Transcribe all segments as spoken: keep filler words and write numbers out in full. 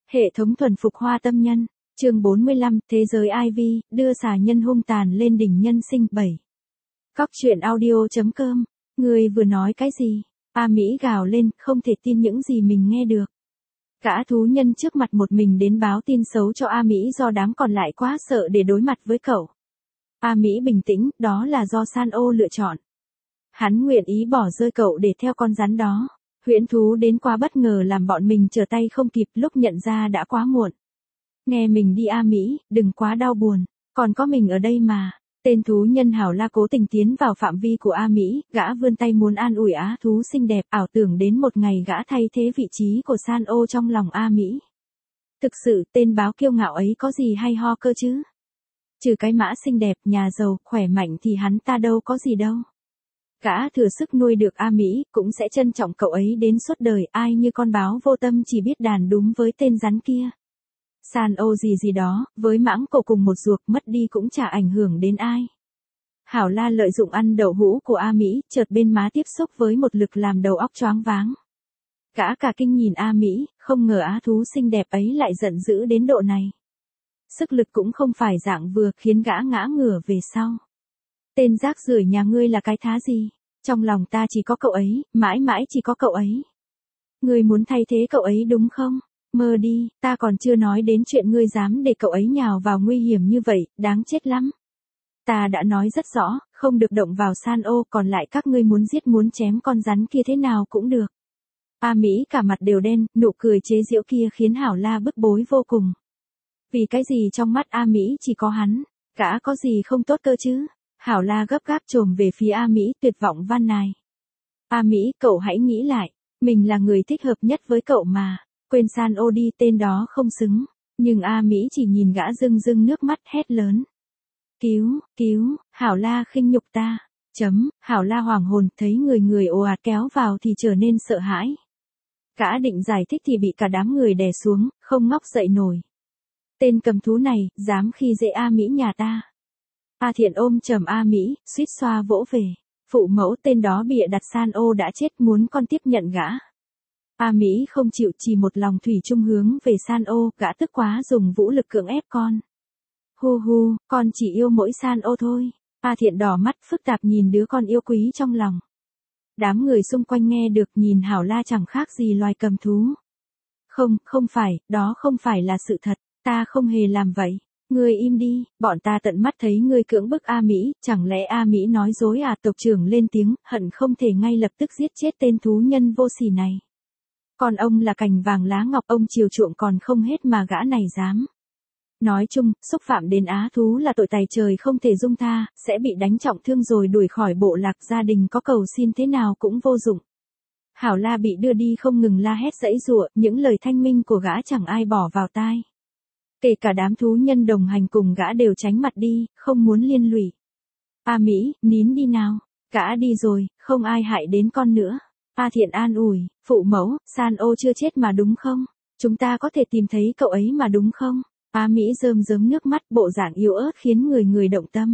Hệ thống thuần phục hoa tâm nhân, chương bốn mươi lăm, Thế giới Ivy, đưa xà nhân hung tàn lên đỉnh nhân sinh. bảy. Cóc truyện audio.com, người vừa nói cái gì? A Mỹ gào lên, không thể tin những gì mình nghe được. Cả thú nhân trước mặt một mình đến báo tin xấu cho A Mỹ do đám còn lại quá sợ để đối mặt với cậu. A Mỹ bình tĩnh, đó là do San ô lựa chọn. Hắn nguyện ý bỏ rơi cậu để theo con rắn đó. Huyễn thú đến quá bất ngờ làm bọn mình trở tay không kịp, lúc nhận ra đã quá muộn. Nghe mình đi A Mỹ, đừng quá đau buồn, còn có mình ở đây mà. Tên thú nhân Hảo La cố tình tiến vào phạm vi của A Mỹ, gã vươn tay muốn an ủi á thú xinh đẹp, ảo tưởng đến một ngày gã thay thế vị trí của San ô trong lòng A Mỹ. Thực sự, tên báo kiêu ngạo ấy có gì hay ho cơ chứ? Trừ cái mã xinh đẹp, nhà giàu, khỏe mạnh thì hắn ta đâu có gì đâu. Gã thừa sức nuôi được A Mỹ, cũng sẽ trân trọng cậu ấy đến suốt đời, ai như con báo vô tâm chỉ biết đàn đúng với tên rắn kia. San ô gì gì đó, với mãng cổ cùng một ruột, mất đi cũng chả ảnh hưởng đến ai. Hảo La lợi dụng ăn đậu hũ của A Mỹ, chợt bên má tiếp xúc với một lực làm đầu óc choáng váng. Gã cả kinh nhìn A Mỹ, không ngờ á thú xinh đẹp ấy lại giận dữ đến độ này. Sức lực cũng không phải dạng vừa, khiến gã ngã ngửa về sau. Tên rác rưởi nhà ngươi là cái thá gì? Trong lòng ta chỉ có cậu ấy, mãi mãi chỉ có cậu ấy. Ngươi muốn thay thế cậu ấy đúng không? Mơ đi, ta còn chưa nói đến chuyện ngươi dám để cậu ấy nhào vào nguy hiểm như vậy, đáng chết lắm. Ta đã nói rất rõ, không được động vào San ô, còn lại các ngươi muốn giết muốn chém con rắn kia thế nào cũng được. A Mỹ cả mặt đều đen, nụ cười chế giễu kia khiến Hảo La bức bối vô cùng. Vì cái gì trong mắt A Mỹ chỉ có hắn, gã có gì không tốt cơ chứ? Hảo La gấp gáp trồm về phía A Mỹ, tuyệt vọng van nài. A Mỹ, cậu hãy nghĩ lại, mình là người thích hợp nhất với cậu mà, quên San ô đi, tên đó không xứng. Nhưng A Mỹ chỉ nhìn gã rưng rưng nước mắt hét lớn. Cứu, cứu, Hảo La khinh nhục ta. Chấm, Hảo La hoàng hồn, thấy người người ồ ạt kéo vào thì trở nên sợ hãi. Gã định giải thích thì bị cả đám người đè xuống, không ngóc dậy nổi. Tên cầm thú này, dám khi dễ A Mỹ nhà ta. A Thiện ôm chầm A Mỹ, suýt xoa vỗ về. Phụ mẫu tên đó bịa đặt San ô đã chết, muốn con tiếp nhận gã. A Mỹ không chịu, chỉ một lòng thủy chung hướng về San ô, gã tức quá dùng vũ lực cưỡng ép con. Hu hu, con chỉ yêu mỗi San ô thôi. A Thiện đỏ mắt phức tạp nhìn đứa con yêu quý trong lòng. Đám người xung quanh nghe được nhìn Hảo La chẳng khác gì loài cầm thú. Không, không phải, đó không phải là sự thật, ta không hề làm vậy. Ngươi im đi, bọn ta tận mắt thấy ngươi cưỡng bức A Mỹ, chẳng lẽ A Mỹ nói dối à? Tộc trưởng lên tiếng, hận không thể ngay lập tức giết chết tên thú nhân vô sỉ này. Còn ông là cành vàng lá ngọc, ông chiều chuộng còn không hết mà gã này dám. Nói chung, xúc phạm đến á thú là tội tày trời không thể dung tha, sẽ bị đánh trọng thương rồi đuổi khỏi bộ lạc, gia đình có cầu xin thế nào cũng vô dụng. Hảo La bị đưa đi không ngừng la hét giãy giụa, những lời thanh minh của gã chẳng ai bỏ vào tai. Kể cả đám thú nhân đồng hành cùng gã đều tránh mặt đi, không muốn liên lụy. A Mỹ, nín đi nào, gã đi rồi, không ai hại đến con nữa. A Thiện an ủi, phụ mẫu, San ô chưa chết mà đúng không? Chúng ta có thể tìm thấy cậu ấy mà đúng không? A Mỹ rơm rớm nước mắt, bộ dạng yếu ớt khiến người người động tâm.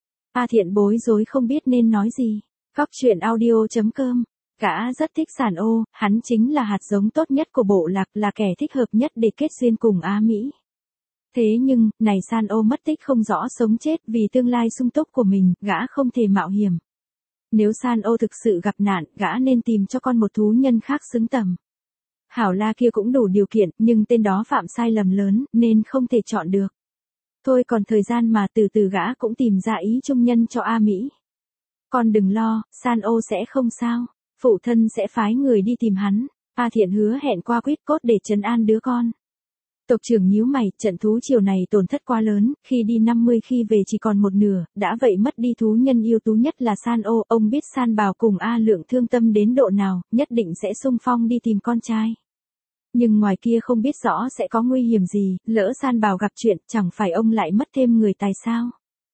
A Thiện bối rối không biết nên nói gì. Cóc truyện audio.com, gã rất thích San ô, hắn chính là hạt giống tốt nhất của bộ lạc, là kẻ thích hợp nhất để kết duyên cùng A Mỹ. Thế nhưng, này San ô mất tích không rõ sống chết, vì tương lai sung túc của mình, gã không thể mạo hiểm. Nếu San ô thực sự gặp nạn, gã nên tìm cho con một thú nhân khác xứng tầm. Hảo La kia cũng đủ điều kiện, nhưng tên đó phạm sai lầm lớn, nên không thể chọn được. Thôi còn thời gian mà, từ từ gã cũng tìm ra ý chung nhân cho A Mỹ. Con đừng lo, San ô sẽ không sao, phụ thân sẽ phái người đi tìm hắn. A Thiện hứa hẹn qua quyết cốt để trấn an đứa con. Tộc trưởng nhíu mày, trận thú chiều này tổn thất quá lớn, khi đi năm mươi khi về chỉ còn một nửa, đã vậy mất đi thú nhân yêu tú nhất là San ô, ông biết San Bào cùng A Lượng thương tâm đến độ nào, nhất định sẽ xung phong đi tìm con trai. Nhưng ngoài kia không biết rõ sẽ có nguy hiểm gì, lỡ San Bào gặp chuyện, chẳng phải ông lại mất thêm người tài sao?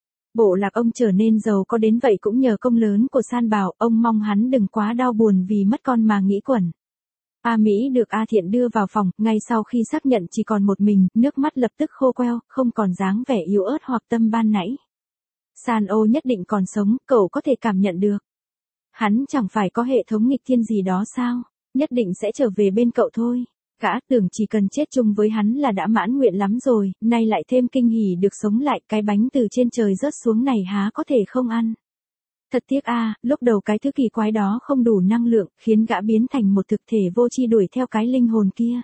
Bộ lạc ông trở nên giàu có đến vậy cũng nhờ công lớn của San Bào, ông mong hắn đừng quá đau buồn vì mất con mà nghĩ quẩn. A Mỹ được A Thiện đưa vào phòng, ngay sau khi xác nhận chỉ còn một mình, nước mắt lập tức khô queo, không còn dáng vẻ yếu ớt hoặc tâm ban nãy. San ô nhất định còn sống, cậu có thể cảm nhận được. Hắn chẳng phải có hệ thống nghịch thiên gì đó sao, nhất định sẽ trở về bên cậu thôi. Gã tưởng chỉ cần chết chung với hắn là đã mãn nguyện lắm rồi, nay lại thêm kinh hỉ được sống lại, cái bánh từ trên trời rớt xuống này há có thể không ăn. Thật tiếc a, lúc đầu cái thứ kỳ quái đó không đủ năng lượng, khiến gã biến thành một thực thể vô tri đuổi theo cái linh hồn kia.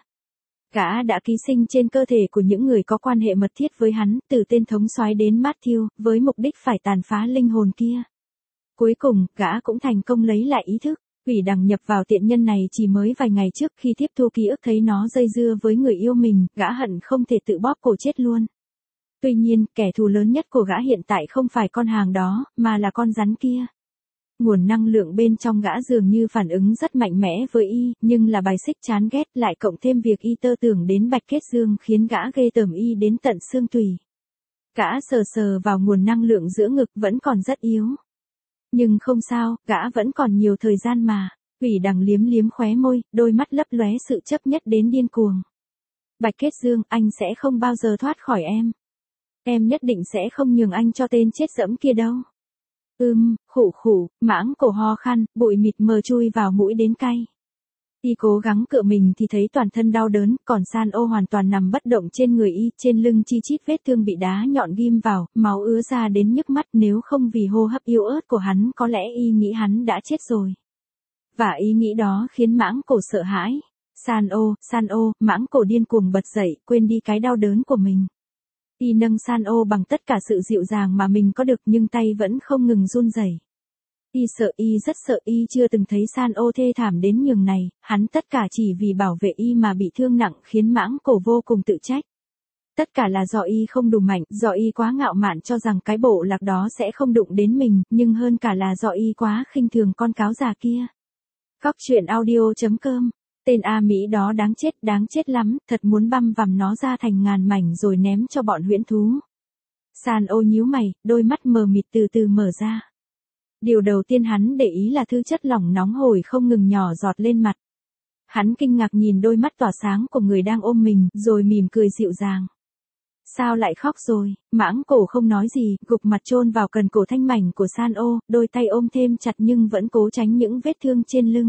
Gã đã ký sinh trên cơ thể của những người có quan hệ mật thiết với hắn, từ tên thống soái đến Matthew, với mục đích phải tàn phá linh hồn kia. Cuối cùng, gã cũng thành công lấy lại ý thức. Quỷ đằng nhập vào tiện nhân này chỉ mới vài ngày trước, khi tiếp thu ký ức thấy nó dây dưa với người yêu mình, gã hận không thể tự bóp cổ chết luôn. Tuy nhiên, kẻ thù lớn nhất của gã hiện tại không phải con hàng đó, mà là con rắn kia. Nguồn năng lượng bên trong gã dường như phản ứng rất mạnh mẽ với y, nhưng là bài xích chán ghét, lại cộng thêm việc y tơ tưởng đến Bạch Kết Dương khiến gã ghê tởm y đến tận xương tủy. Gã sờ sờ vào nguồn năng lượng giữa ngực vẫn còn rất yếu. Nhưng không sao, gã vẫn còn nhiều thời gian mà. Quỷ đằng liếm liếm khóe môi, đôi mắt lấp lóe sự chấp nhất đến điên cuồng. Bạch Kết Dương, anh sẽ không bao giờ thoát khỏi em. Em nhất định sẽ không nhường anh cho tên chết dẫm kia đâu. Ưm, khụ khụ, mãng cổ ho khan, bụi mịt mờ chui vào mũi đến cay. Y cố gắng cựa mình thì thấy toàn thân đau đớn, còn San ô hoàn toàn nằm bất động trên người y, trên lưng chi chít vết thương bị đá nhọn ghim vào, máu ứa ra đến nhức mắt, nếu không vì hô hấp yếu ớt của hắn có lẽ y nghĩ hắn đã chết rồi. Và ý nghĩ đó khiến mãng cổ sợ hãi. San ô, San ô, mãng cổ điên cuồng bật dậy, quên đi cái đau đớn của mình. Y nâng San ô bằng tất cả sự dịu dàng mà mình có được, nhưng tay vẫn không ngừng run rẩy. Y sợ, y rất sợ, y chưa từng thấy San ô thê thảm đến nhường này, hắn tất cả chỉ vì bảo vệ y mà bị thương nặng, khiến mãng cổ vô cùng tự trách. Tất cả là do y không đủ mạnh, do y quá ngạo mạn cho rằng cái bộ lạc đó sẽ không đụng đến mình, nhưng hơn cả là do y quá khinh thường con cáo già kia. Cóc truyện audio chấm com. Tên A Mỹ đó đáng chết, đáng chết lắm, thật muốn băm vằm nó ra thành ngàn mảnh rồi ném cho bọn huyễn thú. San ô nhíu mày, đôi mắt mờ mịt từ từ mở ra. Điều đầu tiên hắn để ý là thứ chất lỏng nóng hổi không ngừng nhỏ giọt lên mặt. Hắn kinh ngạc nhìn đôi mắt tỏa sáng của người đang ôm mình, rồi mỉm cười dịu dàng. Sao lại khóc rồi? Mãng cổ không nói gì, gục mặt chôn vào cần cổ thanh mảnh của San ô, đôi tay ôm thêm chặt nhưng vẫn cố tránh những vết thương trên lưng.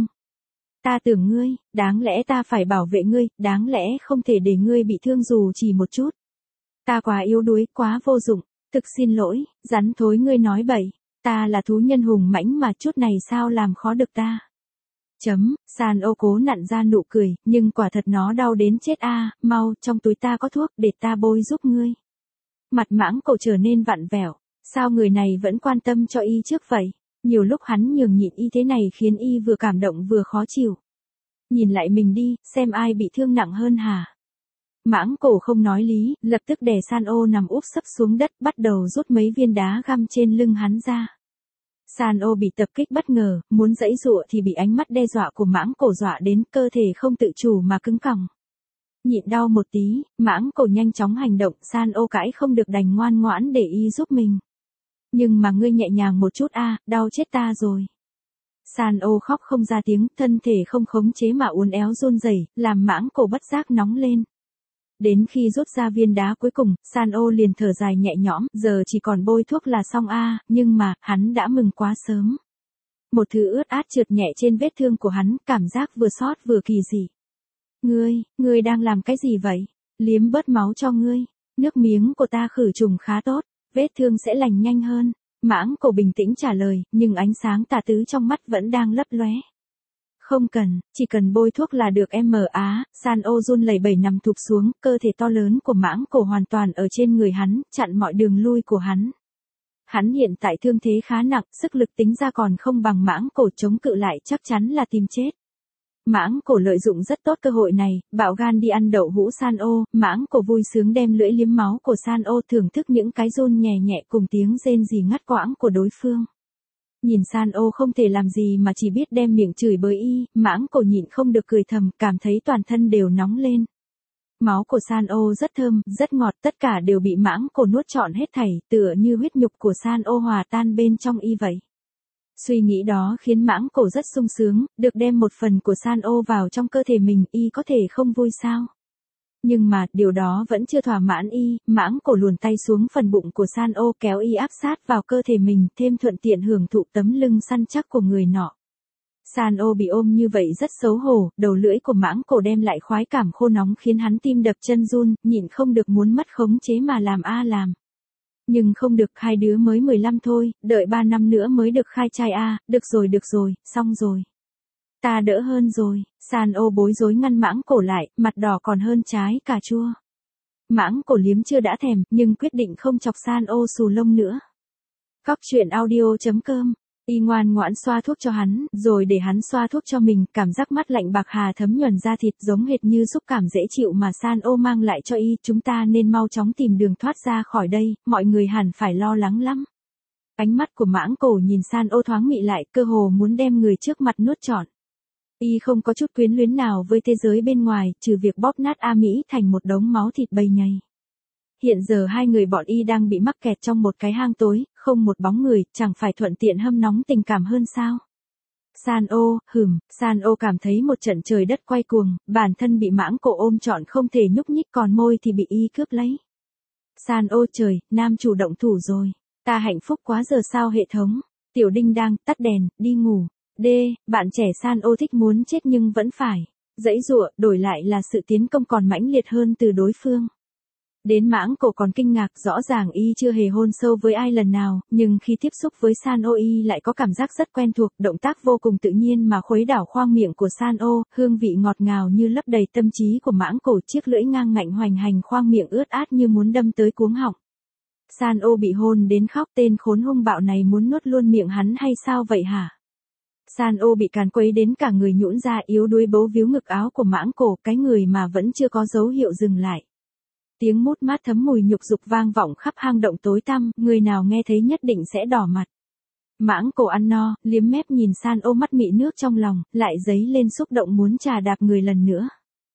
Ta tưởng ngươi, đáng lẽ ta phải bảo vệ ngươi, đáng lẽ không thể để ngươi bị thương dù chỉ một chút. Ta quá yếu đuối, quá vô dụng, thực xin lỗi, rắn thối, ngươi nói bậy, ta là thú nhân hùng mãnh mà chút này sao làm khó được ta. Chấm, San ô cố nặn ra nụ cười, nhưng quả thật nó đau đến chết a, mau, trong túi ta có thuốc để ta bôi giúp ngươi. Mặt mãng cổ trở nên vặn vẹo, sao người này vẫn quan tâm cho y trước vậy? Nhiều lúc hắn nhường nhịn y thế này khiến y vừa cảm động vừa khó chịu. Nhìn lại mình đi, xem ai bị thương nặng hơn hả? Mãng cổ không nói lý, lập tức đè San ô nằm úp sấp xuống đất, bắt đầu rút mấy viên đá găm trên lưng hắn ra. San ô bị tập kích bất ngờ, muốn giãy giụa thì bị ánh mắt đe dọa của mãng cổ dọa đến, cơ thể không tự chủ mà cứng còng. Nhịn đau một tí, mãng cổ nhanh chóng hành động, San ô cãi không được đành ngoan ngoãn để y giúp mình. Nhưng mà ngươi nhẹ nhàng một chút a, đau chết ta rồi. San ô khóc không ra tiếng, thân thể không khống chế mà uốn éo run rẩy, làm mãng cổ bất giác nóng lên. Đến khi rút ra viên đá cuối cùng, San ô liền thở dài nhẹ nhõm, giờ chỉ còn bôi thuốc là xong a, nhưng mà, hắn đã mừng quá sớm. Một thứ ướt át trượt nhẹ trên vết thương của hắn, cảm giác vừa xót vừa kỳ dị. Ngươi, ngươi đang làm cái gì vậy? Liếm bớt máu cho ngươi. Nước miếng của ta khử trùng khá tốt, vết thương sẽ lành nhanh hơn. Mãng cổ bình tĩnh trả lời, nhưng ánh sáng tà tứ trong mắt vẫn đang lấp lóe. Không cần, chỉ cần bôi thuốc là được em mờ á. San ô run lẩy bẩy nằm thụp xuống, cơ thể to lớn của mãng cổ hoàn toàn ở trên người hắn, chặn mọi đường lui của hắn. Hắn hiện tại thương thế khá nặng, sức lực tính ra còn không bằng mãng cổ, chống cự lại chắc chắn là tìm chết. Mãng cổ lợi dụng rất tốt cơ hội này, bạo gan đi ăn đậu hũ San ô, mãng cổ vui sướng đem lưỡi liếm máu của San ô, thưởng thức những cái run nhẹ nhẹ cùng tiếng rên rỉ ngắt quãng của đối phương. Nhìn San ô không thể làm gì mà chỉ biết đem miệng chửi bới y, mãng cổ nhịn không được cười thầm, cảm thấy toàn thân đều nóng lên. Máu của San ô rất thơm, rất ngọt, tất cả đều bị mãng cổ nuốt trọn hết thảy, tựa như huyết nhục của San ô hòa tan bên trong y vậy. Suy nghĩ đó khiến mãng cổ rất sung sướng, được đem một phần của San ô vào trong cơ thể mình, y có thể không vui sao? Nhưng mà, điều đó vẫn chưa thỏa mãn y, mãng cổ luồn tay xuống phần bụng của San ô, kéo y áp sát vào cơ thể mình, thêm thuận tiện hưởng thụ tấm lưng săn chắc của người nọ. San ô bị ôm như vậy rất xấu hổ, đầu lưỡi của mãng cổ đem lại khoái cảm khô nóng khiến hắn tim đập chân run, nhịn không được muốn mất khống chế mà làm a làm. Nhưng không được, hai đứa mới mười lăm thôi, đợi ba năm nữa mới được khai trai a, được rồi được rồi, xong rồi. Ta đỡ hơn rồi, San ô bối rối ngăn mãng cổ lại, mặt đỏ còn hơn trái cà chua. Mãng cổ liếm chưa đã thèm, nhưng quyết định không chọc San ô xù lông nữa. Cóc truyện audio chấm com. Y ngoan ngoãn xoa thuốc cho hắn, rồi để hắn xoa thuốc cho mình, cảm giác mắt lạnh bạc hà thấm nhuần da thịt giống hệt như xúc cảm dễ chịu mà San ô mang lại cho Y, chúng ta nên mau chóng tìm đường thoát ra khỏi đây, mọi người hẳn phải lo lắng lắm. Ánh mắt của mãng cổ nhìn San ô thoáng mị lại, cơ hồ muốn đem người trước mặt nuốt trọn. Y không có chút quyến luyến nào với thế giới bên ngoài, trừ việc bóp nát A Mỹ thành một đống máu thịt bầy nhầy. Hiện giờ hai người bọn Y đang bị mắc kẹt trong một cái hang tối, không một bóng người, chẳng phải thuận tiện hâm nóng tình cảm hơn sao? San ô, hừm, San ô cảm thấy một trận trời đất quay cuồng, bản thân bị mãng cổ ôm trọn không thể nhúc nhích, còn môi thì bị Y cướp lấy. San ô trời, nam chủ động thủ rồi, ta hạnh phúc quá giờ sao hệ thống, tiểu đinh đang, tắt đèn, đi ngủ. D, bạn trẻ San ô thích muốn chết nhưng vẫn phải giãy giụa, đổi lại là sự tiến công còn mãnh liệt hơn từ đối phương. Đến mãng cổ còn kinh ngạc, rõ ràng Y chưa hề hôn sâu với ai lần nào, nhưng khi tiếp xúc với San ô Y lại có cảm giác rất quen thuộc, động tác vô cùng tự nhiên mà khuấy đảo khoang miệng của San ô, hương vị ngọt ngào như lấp đầy tâm trí của mãng cổ, chiếc lưỡi ngang ngạnh hoành hành khoang miệng ướt át như muốn đâm tới cuống họng. San ô bị hôn đến khóc, tên khốn hung bạo này muốn nuốt luôn miệng hắn hay sao vậy hả? San ô bị càn quấy đến cả người nhũn ra, yếu đuối bấu víu ngực áo của mãng cổ, cái người mà vẫn chưa có dấu hiệu dừng lại. Tiếng mút mát thấm mùi nhục dục vang vọng khắp hang động tối tăm, người nào nghe thấy nhất định sẽ đỏ mặt. Mãng cổ ăn no, liếm mép nhìn San ô mắt mị nước trong lòng, lại dấy lên xúc động muốn trà đạp người lần nữa.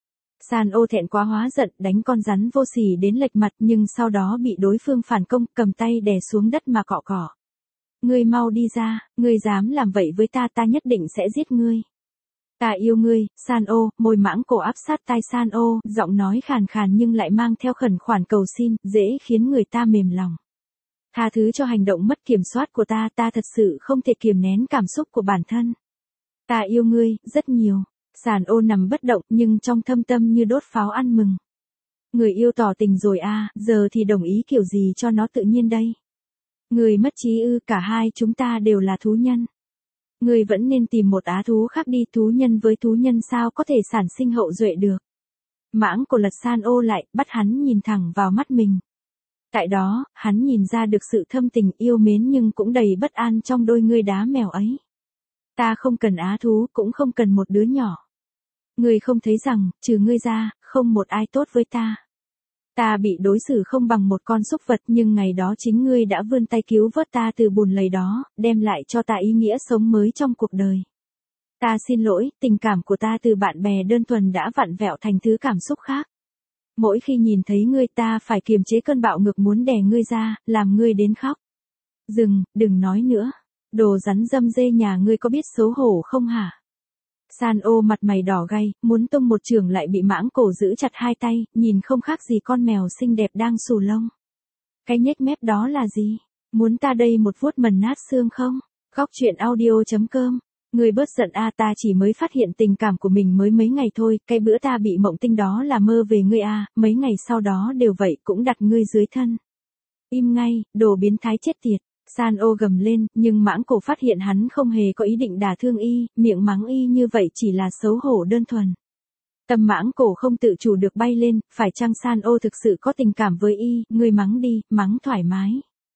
San ô thẹn quá hóa giận, đánh con rắn vô sỉ đến lệch mặt, nhưng sau đó bị đối phương phản công, cầm tay đè xuống đất mà cọ cọ. Ngươi mau đi ra, ngươi dám làm vậy với ta, ta nhất định sẽ giết ngươi. Ta yêu ngươi, San ô, môi mãng cổ áp sát tai San ô, giọng nói khàn khàn nhưng lại mang theo khẩn khoản cầu xin, dễ khiến người ta mềm lòng. Tha thứ cho hành động mất kiểm soát của ta, ta thật sự không thể kiềm nén cảm xúc của bản thân. Ta yêu ngươi, rất nhiều. San ô nằm bất động nhưng trong thâm tâm như đốt pháo ăn mừng. Người yêu tỏ tình rồi à, giờ thì đồng ý kiểu gì cho nó tự nhiên đây. Người mất trí ư, cả hai chúng ta đều là thú nhân. Người vẫn nên tìm một á thú khác đi, thú nhân với thú nhân sao có thể sản sinh hậu duệ được. Mãng cổ lật San ô lại, bắt hắn nhìn thẳng vào mắt mình. Tại đó, hắn nhìn ra được sự thâm tình yêu mến nhưng cũng đầy bất an trong đôi ngươi đá mèo ấy. Ta không cần á thú, cũng không cần một đứa nhỏ. Ngươi không thấy rằng, trừ ngươi ra, không một ai tốt với ta. Ta bị đối xử không bằng một con súc vật, nhưng ngày đó chính ngươi đã vươn tay cứu vớt ta từ bùn lầy đó, đem lại cho ta ý nghĩa sống mới trong cuộc đời. Ta xin lỗi, tình cảm của ta từ bạn bè đơn thuần đã vặn vẹo thành thứ cảm xúc khác. Mỗi khi nhìn thấy ngươi ta phải kiềm chế cơn bạo ngược muốn đè ngươi ra, làm ngươi đến khóc. Dừng, đừng nói nữa. Đồ rắn dâm dê nhà ngươi có biết xấu hổ không hả? San ô mặt mày đỏ gay, muốn tung một chưởng lại bị mãng cổ giữ chặt hai tay, nhìn không khác gì con mèo xinh đẹp đang xù lông. Cái nhếch mép đó là gì? Muốn ta đây một vuốt mần nát xương không? Cóc truyện audio chấm com. Người bớt giận a, ta chỉ mới phát hiện tình cảm của mình mới mấy ngày thôi, cái bữa ta bị mộng tinh đó là mơ về ngươi a, mấy ngày sau đó đều vậy, cũng đặt ngươi dưới thân. Im ngay, đồ biến thái chết tiệt. San ô gầm lên, nhưng mãng cổ phát hiện hắn không hề có ý định đả thương Y, miệng mắng Y như vậy chỉ là xấu hổ đơn thuần. Tâm mãng cổ không tự chủ được bay lên, phải chăng San ô thực sự có tình cảm với Y, ngươi mắng đi, mắng thoải mái.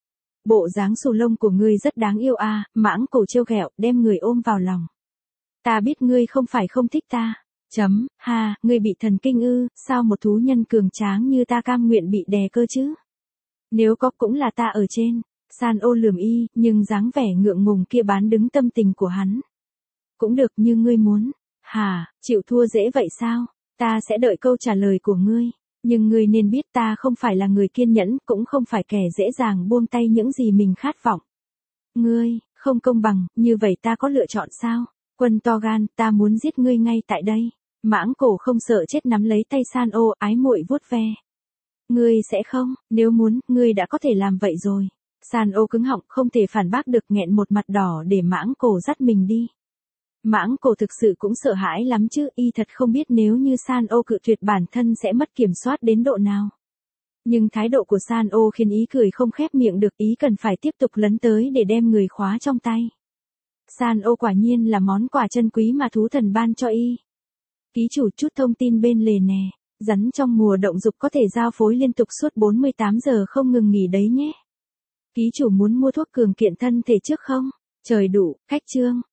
Bộ dáng xù lông của ngươi rất đáng yêu a, mãng cổ trêu ghẹo, đem người ôm vào lòng. Ta biết ngươi không phải không thích ta. Chấm, ha, ngươi bị thần kinh ư, sao một thú nhân cường tráng như ta cam nguyện bị đè cơ chứ? Nếu có cũng là ta ở trên. San ô lườm Y, nhưng dáng vẻ ngượng ngùng kia bán đứng tâm tình của hắn. Cũng được như ngươi muốn. Hả, chịu thua dễ vậy sao? Ta sẽ đợi câu trả lời của ngươi. Nhưng ngươi nên biết ta không phải là người kiên nhẫn, cũng không phải kẻ dễ dàng buông tay những gì mình khát vọng. Ngươi, không công bằng, như vậy ta có lựa chọn sao? Quân to gan, ta muốn giết ngươi ngay tại đây. Mãng cổ không sợ chết nắm lấy tay San ô, ái muội vuốt ve. Ngươi sẽ không, nếu muốn, ngươi đã có thể làm vậy rồi. San ô cứng họng không thể phản bác được, nghẹn một mặt đỏ để mãng cổ dắt mình đi. Mãng cổ thực sự cũng sợ hãi lắm chứ, y thật không biết nếu như San ô cự tuyệt bản thân sẽ mất kiểm soát đến độ nào. Nhưng thái độ của San ô khiến ý cười không khép miệng được, ý cần phải tiếp tục lấn tới để đem người khóa trong tay. San ô quả nhiên là món quà chân quý mà thú thần ban cho y. Ký chủ chút thông tin bên lề nè, rắn trong mùa động dục có thể giao phối liên tục suốt bốn mươi tám giờ không ngừng nghỉ đấy nhé. Ký chủ muốn mua thuốc cường kiện thân thể trước không? Trời đủ, cách chương.